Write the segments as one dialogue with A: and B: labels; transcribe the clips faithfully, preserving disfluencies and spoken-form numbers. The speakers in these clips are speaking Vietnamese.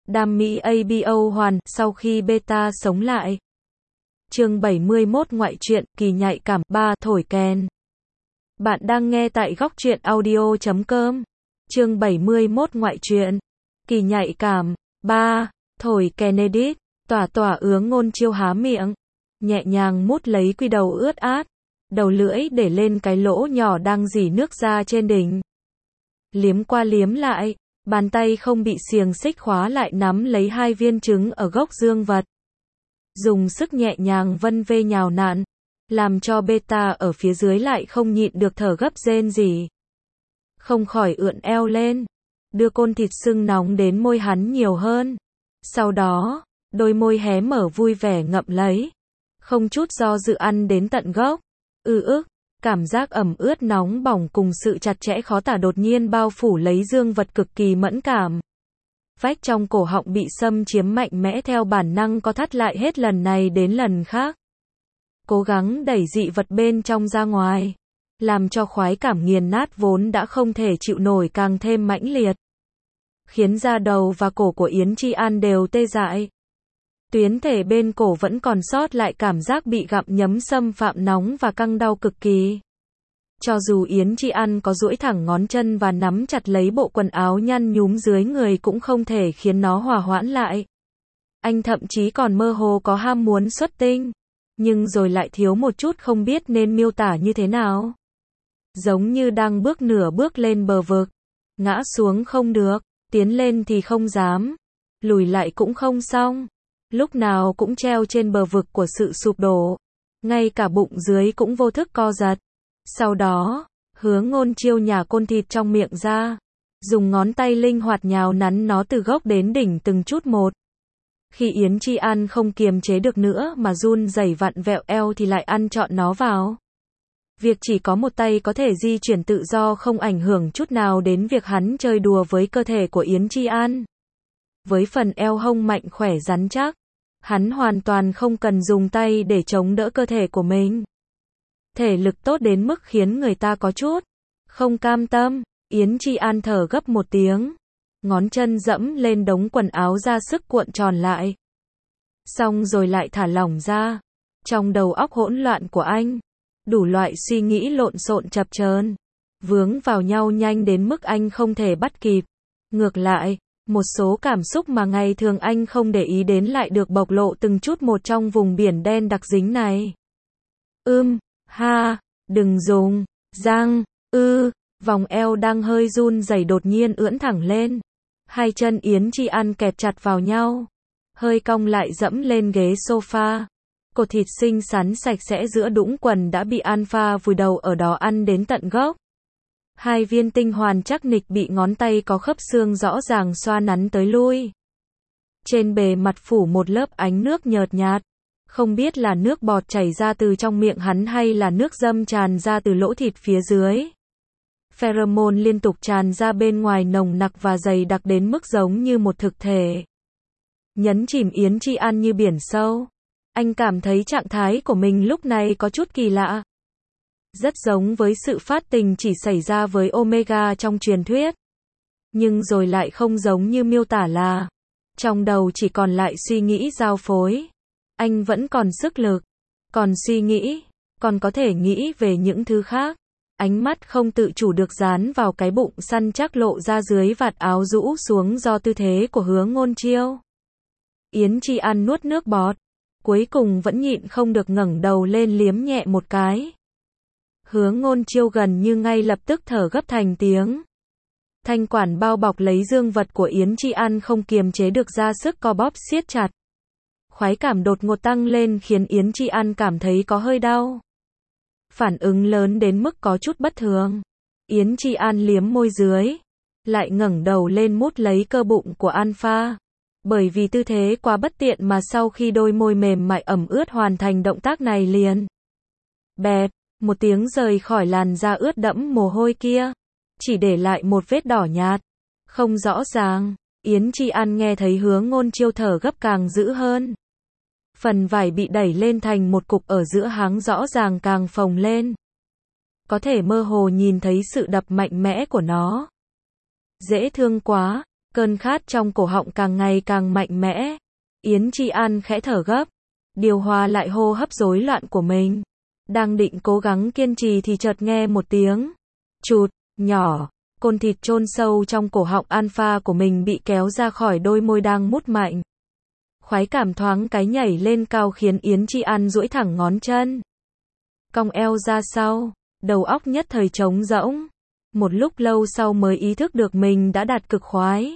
A: Đam mỹ a bê o hoàn, sau khi beta sống lại. Chương bảy mươi mốt Ngoại truyện, kỳ nhạy cảm, ba thổi kèn. Bạn đang nghe tại góc truyện audio chấm com. Chương bảy mươi mốt Ngoại truyện, kỳ nhạy cảm, ba thổi kèn edit, tỏa tỏa ứa ngôn chiêu há miệng, nhẹ nhàng mút lấy quy đầu ướt át, đầu lưỡi để lên cái lỗ nhỏ đang rỉ nước ra trên đỉnh. Liếm qua liếm lại, bàn tay không bị xiềng xích khóa lại nắm lấy hai viên trứng ở gốc dương vật. Dùng sức nhẹ nhàng vân vê nhào nặn, làm cho beta ở phía dưới lại không nhịn được thở gấp rên rỉ. Không khỏi ưỡn eo lên, đưa côn thịt sưng nóng đến môi hắn nhiều hơn. Sau đó, đôi môi hé mở vui vẻ ngậm lấy, không chút do dự ăn đến tận gốc. Ư ức, cảm giác ẩm ướt nóng bỏng cùng sự chặt chẽ khó tả đột nhiên bao phủ lấy dương vật cực kỳ mẫn cảm. Vách trong cổ họng bị xâm chiếm mạnh mẽ theo bản năng có thắt lại hết lần này đến lần khác. Cố gắng đẩy dị vật bên trong ra ngoài, làm cho khoái cảm nghiền nát vốn đã không thể chịu nổi càng thêm mãnh liệt, khiến da đầu và cổ của Yến Chi An đều tê dại. Tuyến thể bên cổ vẫn còn sót lại cảm giác bị gặm nhấm xâm phạm nóng và căng đau cực kỳ. Cho dù Yến Chi An có duỗi thẳng ngón chân và nắm chặt lấy bộ quần áo nhăn nhúm dưới người cũng không thể khiến nó hòa hoãn lại. Anh thậm chí còn mơ hồ có ham muốn xuất tinh, nhưng rồi lại thiếu một chút không biết nên miêu tả như thế nào. Giống như đang bước nửa bước lên bờ vực, ngã xuống không được, tiến lên thì không dám, lùi lại cũng không xong. Lúc nào cũng treo trên bờ vực của sự sụp đổ, ngay cả bụng dưới cũng vô thức co giật. Sau đó, Hứa Ngôn Chiêu nhả côn thịt trong miệng ra, dùng ngón tay linh hoạt nhào nắn nó từ gốc đến đỉnh từng chút một. Khi Yến Chi An không kiềm chế được nữa mà run rẩy vặn vẹo eo thì lại ăn trọn nó vào. Việc chỉ có một tay có thể di chuyển tự do không ảnh hưởng chút nào đến việc hắn chơi đùa với cơ thể của Yến Chi An. Với phần eo hông mạnh khỏe rắn chắc, hắn hoàn toàn không cần dùng tay để chống đỡ cơ thể của mình. Thể lực tốt đến mức khiến người ta có chút không cam tâm. Yến Chi An thở gấp một tiếng, ngón chân dẫm lên đống quần áo ra sức cuộn tròn lại. Xong rồi lại thả lỏng ra. Trong đầu óc hỗn loạn của anh, đủ loại suy nghĩ lộn xộn chập chờn, vướng vào nhau nhanh đến mức anh không thể bắt kịp. Ngược lại, một số cảm xúc mà ngày thường anh không để ý đến lại được bộc lộ từng chút một trong vùng biển đen đặc dính này. Ưm, ha, đừng dùng, răng, ư, vòng eo đang hơi run rẩy đột nhiên ưỡn thẳng lên. Hai chân Yến Chi An kẹp chặt vào nhau, hơi cong lại dẫm lên ghế sofa. Cột thịt xinh xắn sạch sẽ giữa đũng quần đã bị alpha vùi đầu ở đó ăn đến tận gốc. Hai viên tinh hoàn chắc nịch bị ngón tay có khớp xương rõ ràng xoa nắn tới lui. Trên bề mặt phủ một lớp ánh nước nhợt nhạt, không biết là nước bọt chảy ra từ trong miệng hắn hay là nước dâm tràn ra từ lỗ thịt phía dưới. Pheromone liên tục tràn ra bên ngoài nồng nặc và dày đặc đến mức giống như một thực thể. Nhấn chìm Yến Chi An như biển sâu. Anh cảm thấy trạng thái của mình lúc này có chút kỳ lạ. Rất giống với sự phát tình chỉ xảy ra với Omega trong truyền thuyết. Nhưng rồi lại không giống như miêu tả là. Trong đầu chỉ còn lại suy nghĩ giao phối. Anh vẫn còn sức lực, còn suy nghĩ, còn có thể nghĩ về những thứ khác. Ánh mắt không tự chủ được dán vào cái bụng săn chắc lộ ra dưới vạt áo rũ xuống do tư thế của Hứa Ngôn Chiêu. Yến Chi An nuốt nước bọt, cuối cùng vẫn nhịn không được ngẩng đầu lên liếm nhẹ một cái. Hứa Ngôn Chiêu gần như ngay lập tức thở gấp thành tiếng. Thanh quản bao bọc lấy dương vật của Yến Chi An không kiềm chế được ra sức co bóp siết chặt. Khoái cảm đột ngột tăng lên khiến Yến Chi An cảm thấy có hơi đau. Phản ứng lớn đến mức có chút bất thường. Yến Chi An liếm môi dưới, lại ngẩng đầu lên mút lấy cơ bụng của alpha. Bởi vì tư thế quá bất tiện mà sau khi đôi môi mềm mại ẩm ướt hoàn thành động tác này liền. Bẹp, một tiếng rời khỏi làn da ướt đẫm mồ hôi kia, chỉ để lại một vết đỏ nhạt, không rõ ràng. Yến Chi An nghe thấy Hứa Ngôn Chiêu thở gấp càng dữ hơn. Phần vải bị đẩy lên thành một cục ở giữa háng rõ ràng càng phồng lên. Có thể mơ hồ nhìn thấy sự đập mạnh mẽ của nó. Dễ thương quá, Cơn khát trong cổ họng càng ngày càng mạnh mẽ. Yến Chi An khẽ thở gấp, điều hòa lại hô hấp rối loạn của mình. Đang định cố gắng kiên trì thì chợt nghe một tiếng chụt nhỏ, côn thịt chôn sâu trong cổ họng alpha của mình bị kéo ra khỏi đôi môi đang mút mạnh. Khoái cảm thoáng cái nhảy lên cao khiến Yến Chi An duỗi thẳng ngón chân, cong eo ra sau, đầu óc nhất thời trống rỗng. Một lúc lâu sau mới ý thức được mình đã đạt cực khoái.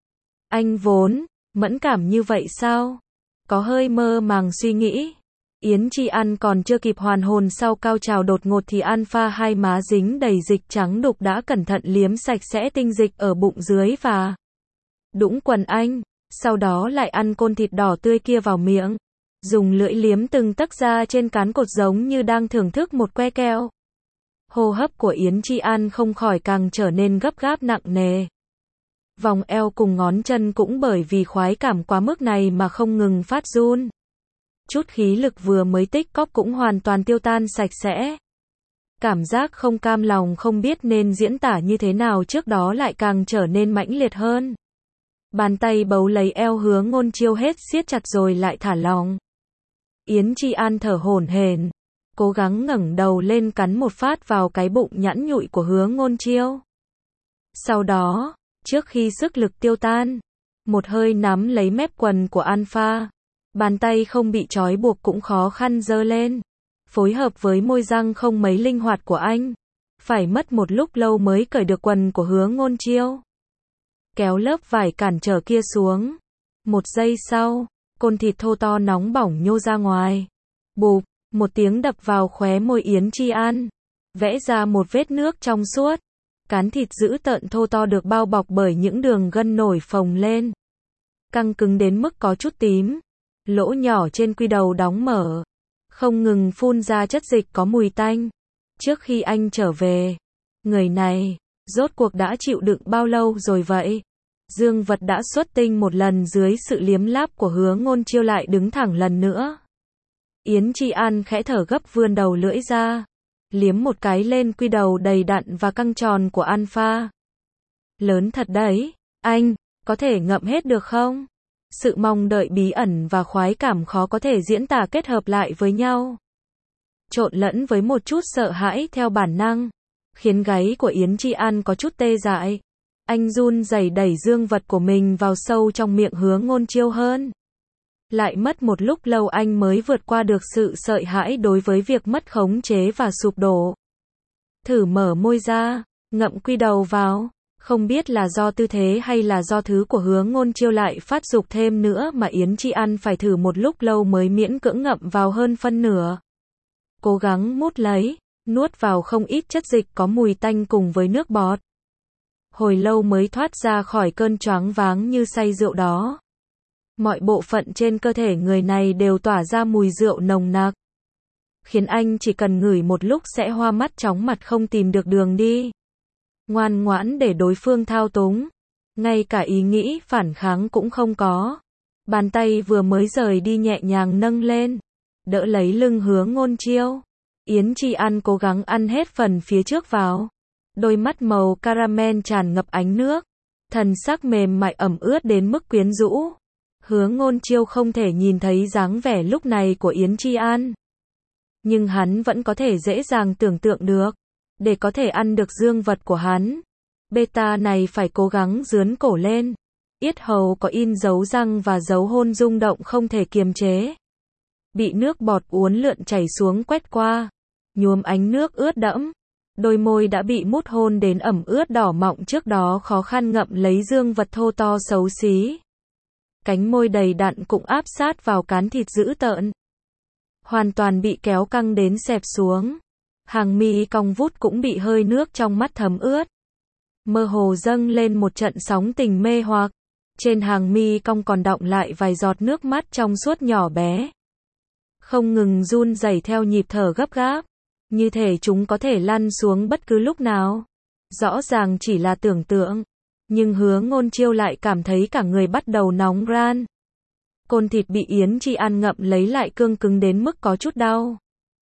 A: Anh vốn mẫn cảm như vậy sao? Có hơi mơ màng suy nghĩ. Yến Chi An còn chưa kịp hoàn hồn sau cao trào đột ngột thì alpha hai má dính đầy dịch trắng đục đã cẩn thận liếm sạch sẽ tinh dịch ở bụng dưới và đũng quần anh, sau đó lại ăn côn thịt đỏ tươi kia vào miệng, dùng lưỡi liếm từng tấc da trên cán cột giống như đang thưởng thức một que keo. Hô hấp của Yến Chi An không khỏi càng trở nên gấp gáp nặng nề. Vòng eo cùng ngón chân cũng bởi vì khoái cảm quá mức này mà không ngừng phát run. Chút khí lực vừa mới tích cóp cũng hoàn toàn tiêu tan sạch sẽ. Cảm giác không cam lòng không biết nên diễn tả như thế nào trước đó lại càng trở nên mãnh liệt hơn. Bàn tay bấu lấy eo Hứa Ngôn Chiêu hết siết chặt rồi lại thả lỏng. Yến Chi An thở hổn hển, cố gắng ngẩng đầu lên cắn một phát vào cái bụng nhẵn nhụi của Hứa Ngôn Chiêu. Sau đó, trước khi sức lực tiêu tan, một hơi nắm lấy mép quần của alpha. Bàn tay không bị trói buộc cũng khó khăn giơ lên, phối hợp với môi răng không mấy linh hoạt của anh. Phải mất một lúc lâu mới cởi được quần của Hứa Ngôn Chiêu. Kéo lớp vải cản trở kia xuống. Một giây sau, côn thịt thô to nóng bỏng nhô ra ngoài. Bụp, một tiếng đập vào khóe môi Yến Chi An, vẽ ra một vết nước trong suốt. Cán thịt dữ tợn thô to được bao bọc bởi những đường gân nổi phồng lên, căng cứng đến mức có chút tím. Lỗ nhỏ trên quy đầu đóng mở, không ngừng phun ra chất dịch có mùi tanh. Trước khi anh trở về, người này rốt cuộc đã chịu đựng bao lâu rồi vậy? Dương vật đã xuất tinh một lần dưới sự liếm láp của Hứa Ngôn Chiêu lại đứng thẳng lần nữa. Yến Chi An khẽ thở gấp vươn đầu lưỡi ra, liếm một cái lên quy đầu đầy đặn và căng tròn của alpha. Lớn thật đấy, anh, có thể ngậm hết được không? Sự mong đợi bí ẩn và khoái cảm khó có thể diễn tả kết hợp lại với nhau, trộn lẫn với một chút sợ hãi theo bản năng, khiến gáy của Yến Chi An có chút tê dại. Anh run rẩy đẩy dương vật của mình vào sâu trong miệng Hứa Ngôn Chiêu hơn. Lại mất một lúc lâu anh mới vượt qua được sự sợ hãi đối với việc mất khống chế và sụp đổ. Thử mở môi ra, ngậm quy đầu vào. Không biết là do tư thế hay là do thứ của Hứa Ngôn Chiêu lại phát dục thêm nữa mà Yến Chi An phải thử một lúc lâu mới miễn cưỡng ngậm vào hơn phân nửa. Cố gắng mút lấy, nuốt vào không ít chất dịch có mùi tanh cùng với nước bọt. Hồi lâu mới thoát ra khỏi cơn choáng váng như say rượu đó. Mọi bộ phận trên cơ thể người này đều tỏa ra mùi rượu nồng nặc, khiến anh chỉ cần ngửi một lúc sẽ hoa mắt chóng mặt không tìm được đường đi. Ngoan ngoãn để đối phương thao túng, ngay cả ý nghĩ phản kháng cũng không có. Bàn tay vừa mới rời đi nhẹ nhàng nâng lên, đỡ lấy lưng Hứa Ngôn Chiêu. Yến Chi An cố gắng ăn hết phần phía trước vào. Đôi mắt màu caramel tràn ngập ánh nước, thần sắc mềm mại ẩm ướt đến mức quyến rũ. Hứa Ngôn Chiêu không thể nhìn thấy dáng vẻ lúc này của Yến Chi An, nhưng hắn vẫn có thể dễ dàng tưởng tượng được. Để có thể ăn được dương vật của hắn, beta này phải cố gắng dướn cổ lên. Yết hầu có in dấu răng và dấu hôn rung động không thể kiềm chế. Bị nước bọt uốn lượn chảy xuống quét qua, nhuốm ánh nước ướt đẫm. Đôi môi đã bị mút hôn đến ẩm ướt đỏ mọng trước đó khó khăn ngậm lấy dương vật thô to xấu xí. Cánh môi đầy đặn cũng áp sát vào cán thịt dữ tợn, hoàn toàn bị kéo căng đến xẹp xuống. Hàng mi cong vút cũng bị hơi nước trong mắt thấm ướt. Mơ hồ dâng lên một trận sóng tình mê hoặc. Trên hàng mi cong còn đọng lại vài giọt nước mắt trong suốt nhỏ bé, không ngừng run rẩy theo nhịp thở gấp gáp, như thể chúng có thể lăn xuống bất cứ lúc nào. Rõ ràng chỉ là tưởng tượng, nhưng Hứa Ngôn Chiêu lại cảm thấy cả người bắt đầu nóng ran. Côn thịt bị Yến Chi An ngậm lấy lại cương cứng đến mức có chút đau.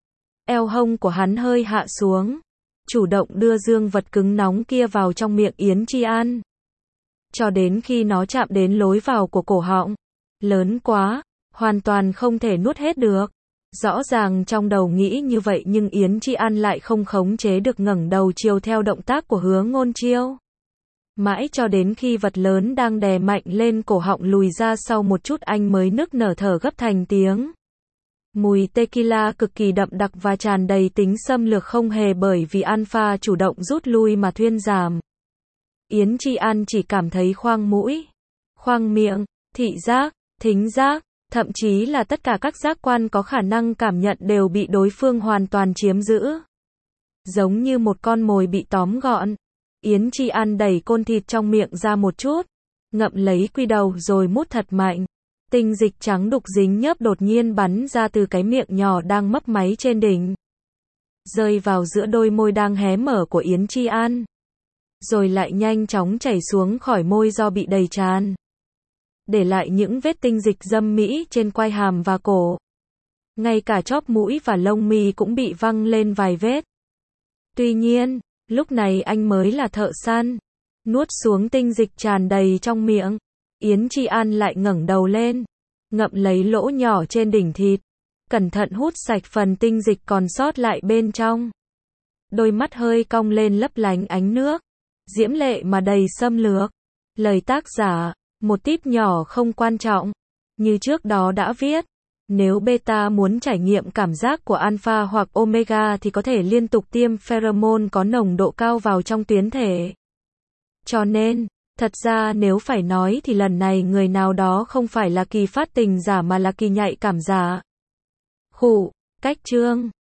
A: Eo hông của hắn hơi hạ xuống, chủ động đưa dương vật cứng nóng kia vào trong miệng Yến Chi An. cho đến khi nó chạm đến lối vào của cổ họng. Lớn quá, hoàn toàn không thể nuốt hết được. Rõ ràng trong đầu nghĩ như vậy nhưng Yến Chi An lại không khống chế được ngẩng đầu chiều theo động tác của Hứa Ngôn Chiêu. Mãi cho đến khi vật lớn đang đè mạnh lên cổ họng lùi ra sau một chút anh mới nức nở thở gấp thành tiếng. Mùi tequila cực kỳ đậm đặc và tràn đầy tính xâm lược không hề bởi vì Alpha chủ động rút lui mà thuyên giảm. Yến Chi An chỉ cảm thấy khoang mũi, khoang miệng, thị giác, thính giác, thậm chí là tất cả các giác quan có khả năng cảm nhận đều bị đối phương hoàn toàn chiếm giữ. Giống như một con mồi bị tóm gọn. Yến Chi An đẩy côn thịt trong miệng ra một chút, ngậm lấy quy đầu rồi mút thật mạnh. Tinh dịch trắng đục dính nhớp đột nhiên bắn ra từ cái miệng nhỏ đang mấp máy trên đỉnh, rơi vào giữa đôi môi đang hé mở của Yến Chi An, rồi lại nhanh chóng chảy xuống khỏi môi do bị đầy tràn, để lại những vết tinh dịch dâm mỹ trên quai hàm và cổ. Ngay cả chóp mũi và lông mi cũng bị văng lên vài vết. Tuy nhiên, lúc này anh mới là thợ săn. Nuốt xuống tinh dịch tràn đầy trong miệng, Yến Chi An lại ngẩng đầu lên, ngậm lấy lỗ nhỏ trên đỉnh thịt, cẩn thận hút sạch phần tinh dịch còn sót lại bên trong. Đôi mắt hơi cong lên lấp lánh ánh nước, diễm lệ mà đầy xâm lược. Lời tác giả, một tip nhỏ không quan trọng, như trước đó đã viết. Nếu beta muốn trải nghiệm cảm giác của alpha hoặc omega thì có thể liên tục tiêm pheromone có nồng độ cao vào trong tuyến thể. Cho nên, thật ra nếu phải nói thì lần này người nào đó không phải là kỳ phát tình giả mà là kỳ nhạy cảm giả. Khụ, cách chương.